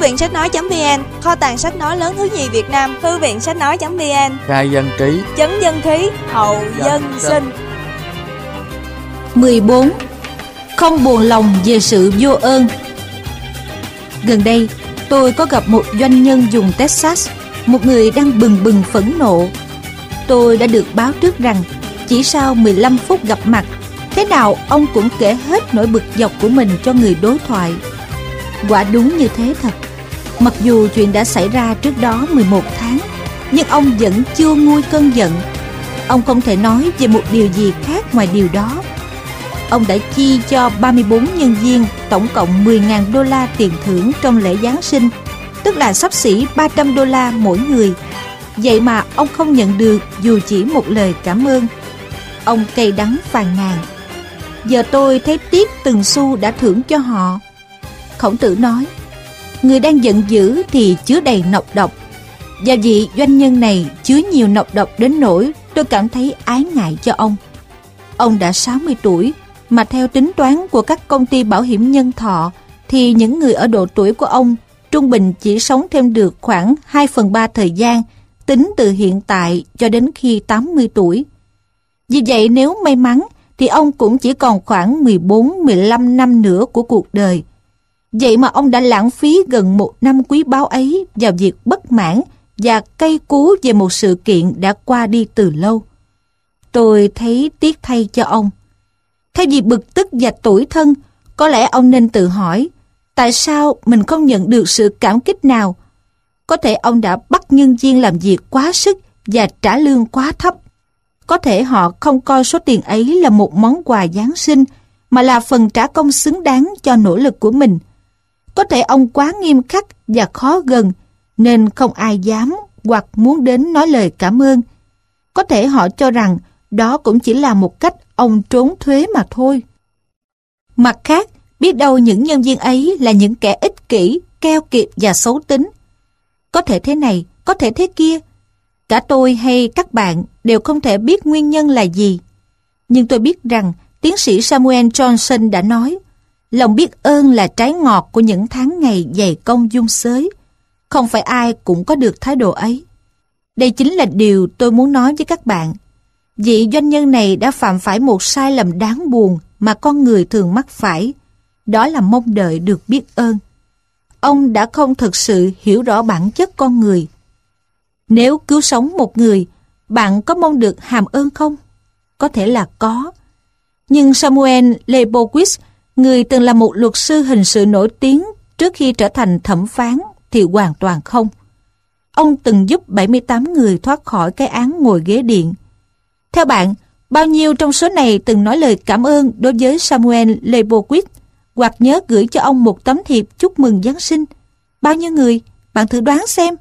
viện sách nói.vn, kho tàng sách nói lớn thứ nhì Việt Nam. Thư viện sách nói.vn, khai dân trí, chấn dân khí, hậu dân sinh. 14. Không buồn lòng về sự vô ơn. Gần đây, tôi có gặp một doanh nhân vùng Texas, một người đang bừng bừng phẫn nộ. Tôi đã được báo trước rằng chỉ sau 15 phút gặp mặt, thế nào ông cũng kể hết nỗi bực dọc của mình cho người đối thoại. Quả đúng như thế thật. Mặc dù chuyện đã xảy ra trước đó 11 tháng, nhưng ông vẫn chưa nguôi cơn giận. Ông không thể nói về một điều gì khác ngoài điều đó. Ông đã chi cho 34 nhân viên tổng cộng $10,000 tiền thưởng trong lễ Giáng sinh, tức là xấp xỉ $300 mỗi người. Vậy mà ông không nhận được dù chỉ một lời cảm ơn. Ông cay đắng phàn nàn. Giờ tôi thấy tiếc từng xu đã thưởng cho họ. Khổng Tử nói, người đang giận dữ thì chứa đầy nọc độc. Và vị doanh nhân này chứa nhiều nọc độc đến nỗi tôi cảm thấy ái ngại cho ông. Ông đã 60 tuổi, mà theo tính toán của các công ty bảo hiểm nhân thọ thì những người ở độ tuổi của ông trung bình chỉ sống thêm được khoảng 2/3 thời gian, tính từ hiện tại cho đến khi 80 tuổi. Vì vậy nếu may mắn thì ông cũng chỉ còn khoảng 14-15 năm nữa của cuộc đời. Vậy mà ông đã lãng phí gần 1 năm quý báu ấy vào việc bất mãn và cay cú về một sự kiện đã qua đi từ lâu. Tôi thấy tiếc thay cho ông. Thay vì bực tức và tủi thân, có lẽ ông nên tự hỏi tại sao mình không nhận được sự cảm kích nào. Có thể ông đã bắt nhân viên làm việc quá sức và trả lương quá thấp. Có thể họ không coi số tiền ấy là một món quà Giáng sinh, mà là phần trả công xứng đáng cho nỗ lực của mình. Có thể ông quá nghiêm khắc và khó gần, nên không ai dám hoặc muốn đến nói lời cảm ơn. Có thể họ cho rằng đó cũng chỉ là một cách ông trốn thuế mà thôi. Mặt khác, biết đâu những nhân viên ấy là những kẻ ích kỷ, keo kiệt và xấu tính. Có thể thế này, có thể thế kia. Cả tôi hay các bạn đều không thể biết nguyên nhân là gì. Nhưng tôi biết rằng tiến sĩ Samuel Johnson đã nói, lòng biết ơn là trái ngọt của những tháng ngày dày công dung xới. Không phải ai cũng có được thái độ ấy. Đây chính là điều tôi muốn nói với các bạn. Vị doanh nhân này đã phạm phải một sai lầm đáng buồn mà con người thường mắc phải. Đó là mong đợi được biết ơn. Ông đã không thực sự hiểu rõ bản chất con người. Nếu cứu sống một người, bạn có mong được hàm ơn không? Có thể là có. Nhưng Samuel Leibowitz, người từng là một luật sư hình sự nổi tiếng trước khi trở thành thẩm phán, thì hoàn toàn không. Ông từng giúp 78 người thoát khỏi cái án ngồi ghế điện. Theo bạn, bao nhiêu trong số này từng nói lời cảm ơn đối với Samuel Leibowitz hoặc nhớ gửi cho ông một tấm thiệp chúc mừng Giáng sinh? Bao nhiêu người? Bạn thử đoán xem.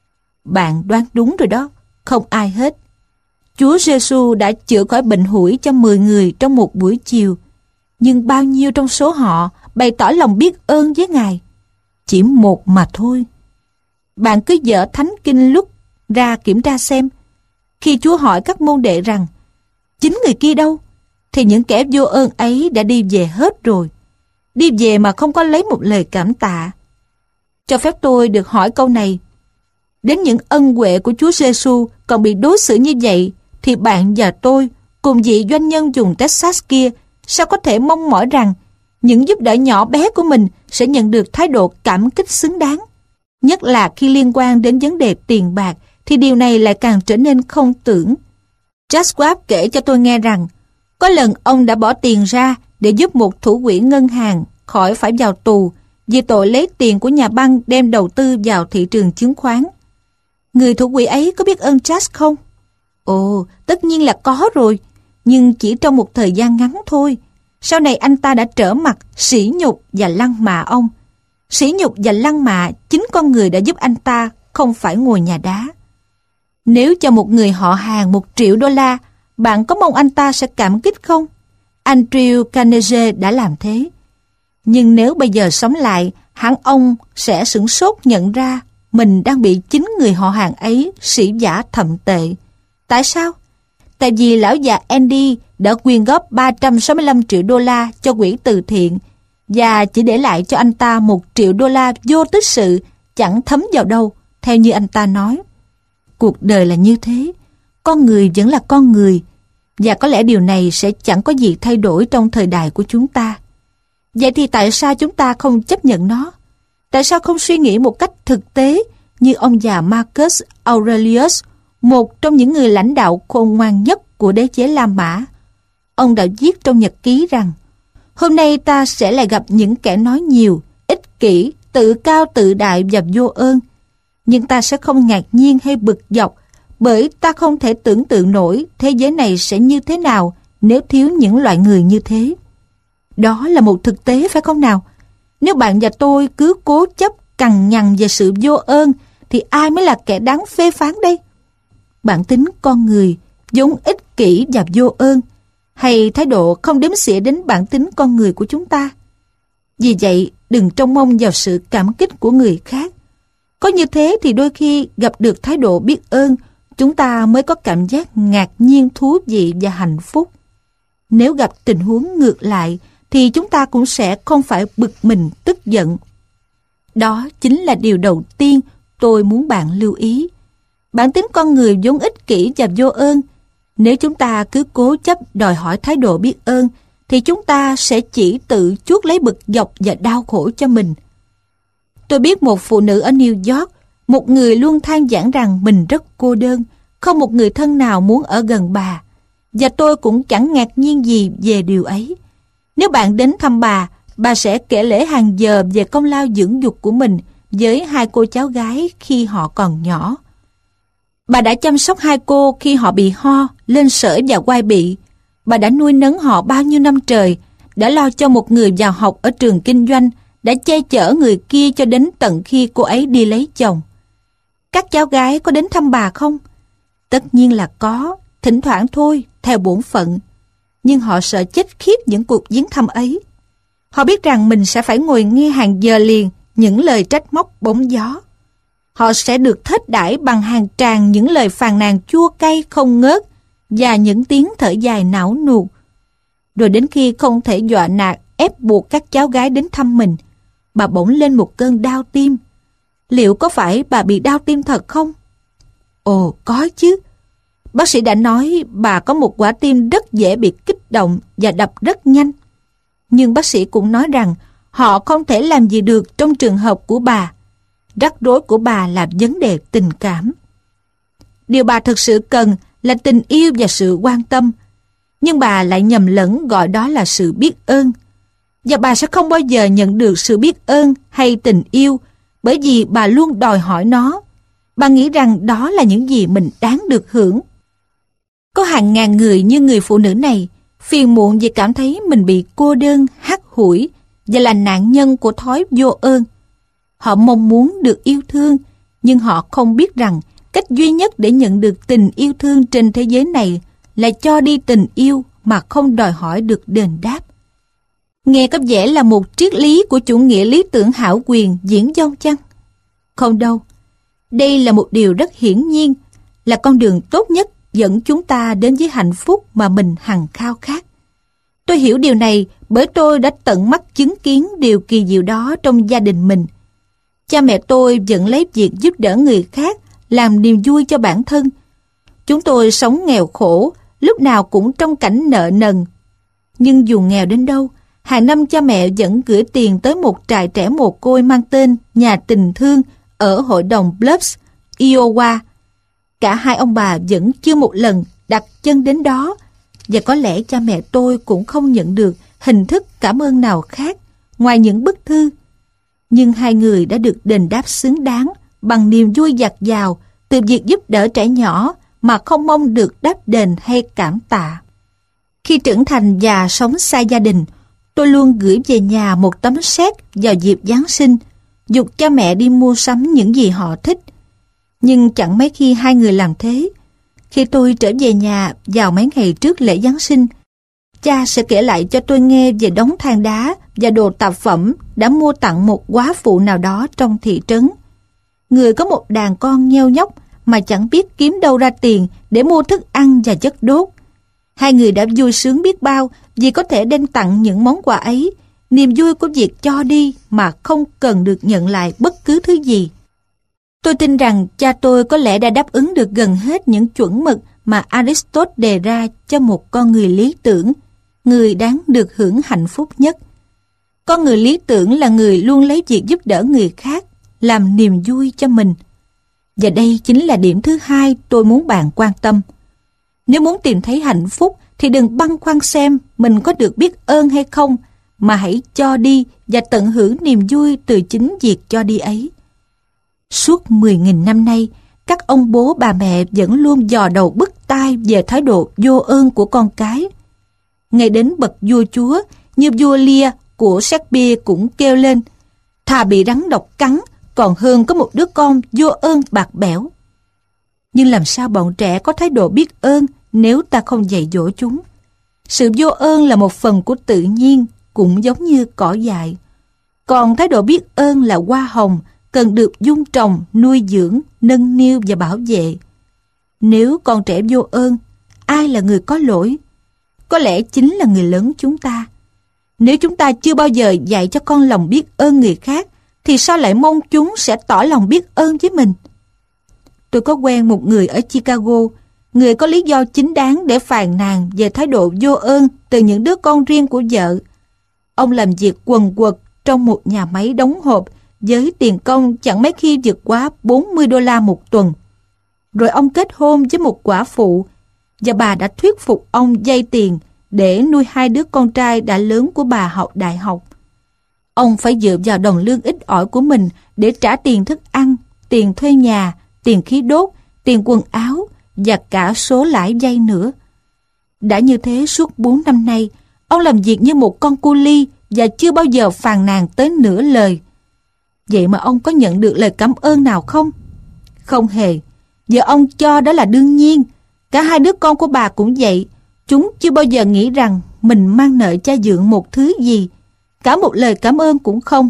Bạn đoán đúng rồi đó, không ai hết. Chúa Giêsu đã chữa khỏi bệnh hủi cho 10 người trong một buổi chiều. Nhưng bao nhiêu trong số họ bày tỏ lòng biết ơn với Ngài? Chỉ một mà thôi. Bạn cứ dở Thánh Kinh Luc ra kiểm tra xem. Khi Chúa hỏi các môn đệ rằng, 9 người kia đâu? Thì những kẻ vô ơn ấy đã đi về hết rồi. Đi về mà không có lấy một lời cảm tạ. Cho phép tôi được hỏi câu này. Đến những ân huệ của Chúa Giêsu còn bị đối xử như vậy, thì bạn và tôi, cùng vị doanh nhân vùng Texas kia, sao có thể mong mỏi rằng những giúp đỡ nhỏ bé của mình sẽ nhận được thái độ cảm kích xứng đáng? Nhất là khi liên quan đến vấn đề tiền bạc, thì điều này lại càng trở nên không tưởng. Jack Schwab kể cho tôi nghe rằng, có lần ông đã bỏ tiền ra để giúp một thủ quỹ ngân hàng khỏi phải vào tù vì tội lấy tiền của nhà băng đem đầu tư vào thị trường chứng khoán. Người thủ quỹ ấy có biết ơn Jack không? Ồ, tất nhiên là có rồi, nhưng chỉ trong một thời gian ngắn thôi. Sau này anh ta đã trở mặt sỉ nhục và lăng mạ ông. Sỉ nhục và lăng mạ chính con người đã giúp anh ta không phải ngồi nhà đá. Nếu cho một người họ hàng $1 triệu, bạn có mong anh ta sẽ cảm kích không? Andrew Carnegie đã làm thế. Nhưng nếu bây giờ sống lại, hẳn ông sẽ sửng sốt nhận ra mình đang bị chính người họ hàng ấy sỉ vả thậm tệ. Tại sao? Tại vì lão già Andy đã quyên góp $365 triệu cho quỹ từ thiện và chỉ để lại cho anh ta $1 triệu vô tích sự chẳng thấm vào đâu, theo như anh ta nói. Cuộc đời là như thế, con người vẫn là con người, và có lẽ điều này sẽ chẳng có gì thay đổi trong thời đại của chúng ta. Vậy thì tại sao chúng ta không chấp nhận nó? Tại sao không suy nghĩ một cách thực tế như ông già Marcus Aurelius, một trong những người lãnh đạo khôn ngoan nhất của đế chế La Mã? Ông đã viết trong nhật ký rằng, hôm nay ta sẽ lại gặp những kẻ nói nhiều, ích kỷ, tự cao tự đại và vô ơn. Nhưng ta sẽ không ngạc nhiên hay bực dọc, bởi ta không thể tưởng tượng nổi thế giới này sẽ như thế nào nếu thiếu những loại người như thế. Đó là một thực tế phải không nào? Nếu bạn và tôi cứ cố chấp cằn nhằn về sự vô ơn, thì ai mới là kẻ đáng phê phán đây? Bản tính con người vốn ích kỷ và vô ơn, hay thái độ không đếm xỉa đến bản tính con người của chúng ta? Vì vậy, đừng trông mong vào sự cảm kích của người khác. Có như thế thì đôi khi gặp được thái độ biết ơn, chúng ta mới có cảm giác ngạc nhiên, thú vị và hạnh phúc. Nếu gặp tình huống ngược lại, thì chúng ta cũng sẽ không phải bực mình, tức giận. Đó chính là điều đầu tiên tôi muốn bạn lưu ý. Bản tính con người vốn ích kỷ và vô ơn. Nếu chúng ta cứ cố chấp đòi hỏi thái độ biết ơn, thì chúng ta sẽ chỉ tự chuốc lấy bực dọc và đau khổ cho mình. Tôi biết một phụ nữ ở New York, một người luôn than vãn rằng mình rất cô đơn, không một người thân nào muốn ở gần bà. Và tôi cũng chẳng ngạc nhiên gì về điều ấy. Nếu bạn đến thăm bà sẽ kể lể hàng giờ về công lao dưỡng dục của mình với hai cô cháu gái khi họ còn nhỏ. Bà đã chăm sóc hai cô khi họ bị ho, lên sởi và quai bị. Bà đã nuôi nấng họ bao nhiêu năm trời, đã lo cho một người vào học ở trường kinh doanh, đã che chở người kia cho đến tận khi cô ấy đi lấy chồng. Các cháu gái có đến thăm bà không? Tất nhiên là có, thỉnh thoảng thôi, theo bổn phận. Nhưng họ sợ chết khiếp những cuộc viếng thăm ấy. Họ biết rằng mình sẽ phải ngồi nghe hàng giờ liền những lời trách móc bóng gió. Họ sẽ được thết đãi bằng hàng tràng những lời phàn nàn chua cay không ngớt và những tiếng thở dài não nuột. Rồi đến khi không thể dọa nạt ép buộc các cháu gái đến thăm mình, bà bỗng lên một cơn đau tim. Liệu có phải bà bị đau tim thật không? Ồ, có chứ. Bác sĩ đã nói bà có một quả tim rất dễ bị kích động và đập rất nhanh. Nhưng bác sĩ cũng nói rằng họ không thể làm gì được trong trường hợp của bà. Rắc rối của bà là vấn đề tình cảm. Điều bà thực sự cần là tình yêu và sự quan tâm. Nhưng bà lại nhầm lẫn gọi đó là sự biết ơn. Và bà sẽ không bao giờ nhận được sự biết ơn hay tình yêu, bởi vì bà luôn đòi hỏi nó. Bà nghĩ rằng đó là những gì mình đáng được hưởng. Có hàng ngàn người như người phụ nữ này, phiền muộn vì cảm thấy mình bị cô đơn, hắt hủi và là nạn nhân của thói vô ơn. Họ mong muốn được yêu thương, nhưng họ không biết rằng cách duy nhất để nhận được tình yêu thương trên thế giới này là cho đi tình yêu mà không đòi hỏi được đền đáp. Nghe có vẻ là một triết lý của chủ nghĩa lý tưởng hão quyền viển vông chăng? Không đâu. Đây là một điều rất hiển nhiên, là con đường tốt nhất dẫn chúng ta đến với hạnh phúc mà mình hằng khao khát. Tôi hiểu điều này bởi tôi đã tận mắt chứng kiến điều kỳ diệu đó trong gia đình mình. Cha mẹ tôi vẫn lấy việc giúp đỡ người khác làm niềm vui cho bản thân. Chúng tôi sống nghèo khổ, lúc nào cũng trong cảnh nợ nần. Nhưng dù nghèo đến đâu, hàng năm cha mẹ vẫn gửi tiền tới một trại trẻ mồ côi mang tên Nhà Tình Thương ở hội đồng Bluffs, Iowa. Cả hai ông bà vẫn chưa một lần đặt chân đến đó, và có lẽ cha mẹ tôi cũng không nhận được hình thức cảm ơn nào khác ngoài những bức thư. Nhưng hai người đã được đền đáp xứng đáng bằng niềm vui dạt dào từ việc giúp đỡ trẻ nhỏ mà không mong được đáp đền hay cảm tạ. Khi trưởng thành và sống xa gia đình, tôi luôn gửi về nhà một tấm séc vào dịp Giáng sinh, giục cha mẹ đi mua sắm những gì họ thích. Nhưng chẳng mấy khi hai người làm thế. Khi tôi trở về nhà vào mấy ngày trước lễ Giáng sinh, cha sẽ kể lại cho tôi nghe về đống than đá và đồ tạp phẩm đã mua tặng một góa phụ nào đó trong thị trấn. Người có một đàn con nheo nhóc mà chẳng biết kiếm đâu ra tiền để mua thức ăn và chất đốt. Hai người đã vui sướng biết bao vì có thể đem tặng những món quà ấy, niềm vui của việc cho đi mà không cần được nhận lại bất cứ thứ gì. Tôi tin rằng cha tôi có lẽ đã đáp ứng được gần hết những chuẩn mực mà Aristotle đề ra cho một con người lý tưởng, người đáng được hưởng hạnh phúc nhất. Con người lý tưởng là người luôn lấy việc giúp đỡ người khác làm niềm vui cho mình. Và đây chính là điểm thứ hai tôi muốn bạn quan tâm. Nếu muốn tìm thấy hạnh phúc thì đừng băn khoăn xem mình có được biết ơn hay không, mà hãy cho đi và tận hưởng niềm vui từ chính việc cho đi ấy. Suốt 10.000 năm nay, các ông bố bà mẹ vẫn luôn dò đầu bứt tai về thái độ vô ơn của con cái. Ngay đến bậc vua chúa như vua Lear của Shakespeare cũng kêu lên: thà bị rắn độc cắn còn hơn có một đứa con vô ơn bạc bẽo. Nhưng làm sao bọn trẻ có thái độ biết ơn nếu ta không dạy dỗ chúng? Sự vô ơn là một phần của tự nhiên, cũng giống như cỏ dại. Còn thái độ biết ơn là hoa hồng, cần được vun trồng, nuôi dưỡng, nâng niu và bảo vệ. Nếu con trẻ vô ơn, ai là người có lỗi? Có lẽ chính là người lớn chúng ta. Nếu chúng ta chưa bao giờ dạy cho con lòng biết ơn người khác, thì sao lại mong chúng sẽ tỏ lòng biết ơn với mình? Tôi có quen một người ở Chicago, người có lý do chính đáng để phàn nàn về thái độ vô ơn từ những đứa con riêng của vợ. Ông làm việc quần quật trong một nhà máy đóng hộp với tiền công chẳng mấy khi vượt quá $40 một tuần. Rồi ông kết hôn với một quả phụ, và bà đã thuyết phục ông vay tiền để nuôi 2 đứa con trai đã lớn của bà học đại học. Ông phải dựa vào đồng lương ít ỏi của mình để trả tiền thức ăn, tiền thuê nhà, tiền khí đốt, tiền quần áo và cả số lãi vay nữa. Đã như thế suốt 4 năm nay, ông làm việc như một con cu li và chưa bao giờ phàn nàn tới nửa lời. Vậy mà ông có nhận được lời cảm ơn nào không? Không hề. Giờ ông cho đó là đương nhiên. Cả 2 đứa con của bà cũng vậy. Chúng chưa bao giờ nghĩ rằng mình mang nợ cha dượng một thứ gì. Cả một lời cảm ơn cũng không.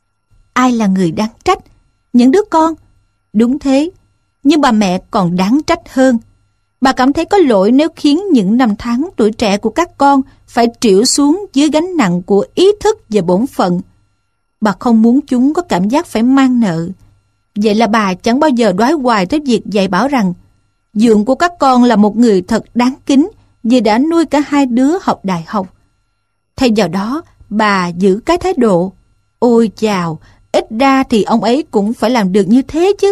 Ai là người đáng trách? Những đứa con. Đúng thế. Nhưng bà mẹ còn đáng trách hơn. Bà cảm thấy có lỗi nếu khiến những năm tháng tuổi trẻ của các con phải trĩu xuống dưới gánh nặng của ý thức và bổn phận. Bà không muốn chúng có cảm giác phải mang nợ. Vậy là bà chẳng bao giờ đoái hoài tới việc dạy bảo rằng dượng của các con là một người thật đáng kính vì đã nuôi cả 2 đứa học đại học. Thay vào đó, bà giữ cái thái độ: ôi chào, ít ra thì ông ấy cũng phải làm được như thế chứ.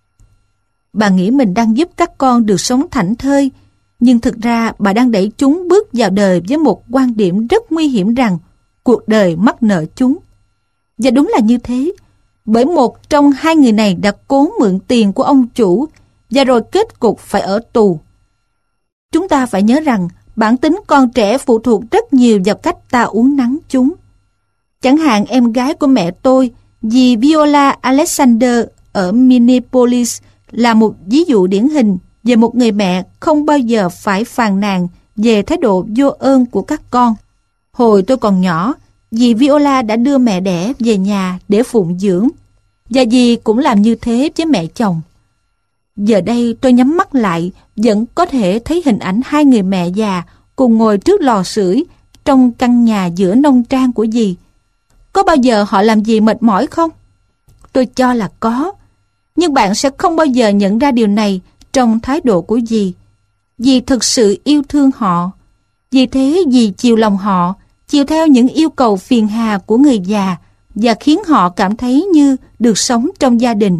Bà nghĩ mình đang giúp các con được sống thảnh thơi, nhưng thực ra bà đang đẩy chúng bước vào đời với một quan điểm rất nguy hiểm rằng cuộc đời mắc nợ chúng. Và đúng là như thế, bởi một trong 2 người này đã cố mượn tiền của ông chủ và rồi kết cục phải ở tù. Chúng ta phải nhớ rằng bản tính con trẻ phụ thuộc rất nhiều vào cách ta uốn nắn chúng. Chẳng hạn em gái của mẹ tôi, dì Viola Alexander ở Minneapolis, là một ví dụ điển hình về một người mẹ không bao giờ phải phàn nàn về thái độ vô ơn của các con. Hồi tôi còn nhỏ, dì Viola đã đưa mẹ đẻ về nhà để phụng dưỡng, và dì cũng làm như thế với mẹ chồng. Giờ đây tôi nhắm mắt lại vẫn có thể thấy hình ảnh 2 người mẹ già cùng ngồi trước lò sưởi trong căn nhà giữa nông trang của dì. Có bao giờ họ làm gì mệt mỏi không? Tôi cho là có. Nhưng bạn sẽ không bao giờ nhận ra điều này trong thái độ của dì. Dì thực sự yêu thương họ. Vì thế dì chiều lòng họ, chiều theo những yêu cầu phiền hà của người già và khiến họ cảm thấy như được sống trong gia đình.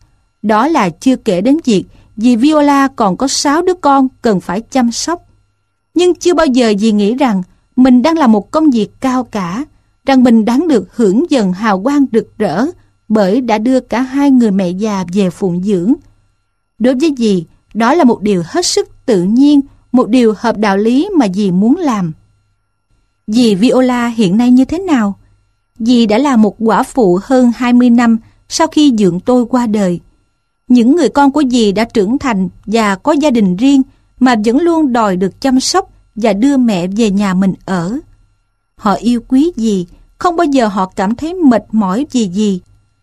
Đó là chưa kể đến việc dì Viola còn có 6 đứa con cần phải chăm sóc. Nhưng chưa bao giờ dì nghĩ rằng mình đang làm một công việc cao cả, rằng mình đáng được hưởng dần hào quang rực rỡ bởi đã đưa cả 2 người mẹ già về phụng dưỡng. Đối với dì, đó là một điều hết sức tự nhiên, một điều hợp đạo lý mà dì muốn làm. Dì Viola hiện nay như thế nào? Dì đã là một quả phụ hơn 20 năm sau khi dượng tôi qua đời. Những người con của dì đã trưởng thành và có gia đình riêng mà vẫn luôn đòi được chăm sóc và đưa mẹ về nhà mình ở. Họ yêu quý dì, không bao giờ họ cảm thấy mệt mỏi vì dì.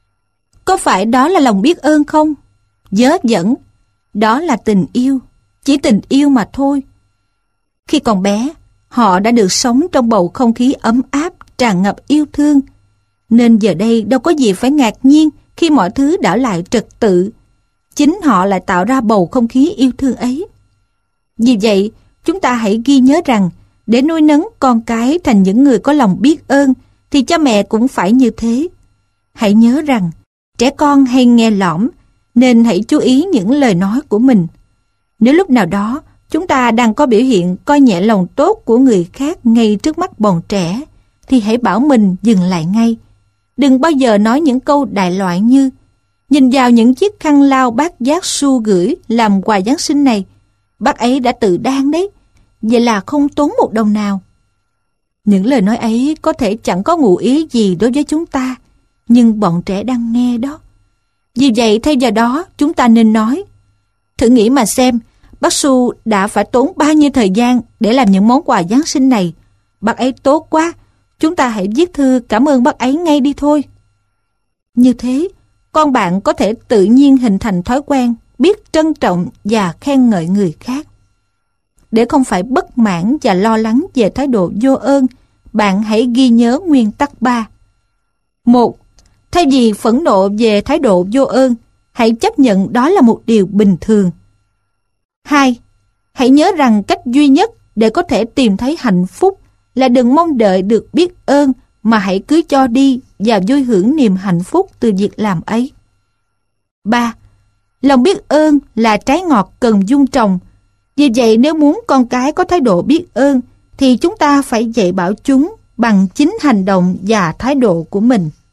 Có phải đó là lòng biết ơn không? Vớ vẩn, đó là tình yêu, chỉ tình yêu mà thôi. Khi còn bé, họ đã được sống trong bầu không khí ấm áp, tràn ngập yêu thương. Nên giờ đây đâu có gì phải ngạc nhiên khi mọi thứ đảo lại trật tự, chính họ lại tạo ra bầu không khí yêu thương ấy. Vì vậy, chúng ta hãy ghi nhớ rằng để nuôi nấng con cái thành những người có lòng biết ơn thì cha mẹ cũng phải như thế. Hãy nhớ rằng trẻ con hay nghe lõm, nên hãy chú ý những lời nói của mình. Nếu lúc nào đó chúng ta đang có biểu hiện coi nhẹ lòng tốt của người khác ngay trước mắt bọn trẻ, thì hãy bảo mình dừng lại ngay. Đừng bao giờ nói những câu đại loại như: nhìn vào những chiếc khăn lau bác Giác Su gửi làm quà Giáng sinh này, bác ấy đã tự đan đấy, vậy là không tốn một đồng nào. Những lời nói ấy có thể chẳng có ngụ ý gì đối với chúng ta, nhưng bọn trẻ đang nghe đó. Vì vậy thay vào đó chúng ta nên nói: thử nghĩ mà xem, bác Su đã phải tốn bao nhiêu thời gian để làm những món quà Giáng sinh này. Bác ấy tốt quá, chúng ta hãy viết thư cảm ơn bác ấy ngay đi thôi. Như thế, con bạn có thể tự nhiên hình thành thói quen biết trân trọng và khen ngợi người khác. Để không phải bất mãn và lo lắng về thái độ vô ơn, bạn hãy ghi nhớ nguyên tắc 3. 1. Thay vì phẫn nộ về thái độ vô ơn, hãy chấp nhận đó là một điều bình thường. 2. Hãy nhớ rằng cách duy nhất để có thể tìm thấy hạnh phúc là đừng mong đợi được biết ơn, mà hãy cứ cho đi và vui hưởng niềm hạnh phúc từ việc làm ấy. 3. Lòng biết ơn là trái ngọt cần vun trồng. Vì vậy nếu muốn con cái có thái độ biết ơn, thì chúng ta phải dạy bảo chúng bằng chính hành động và thái độ của mình.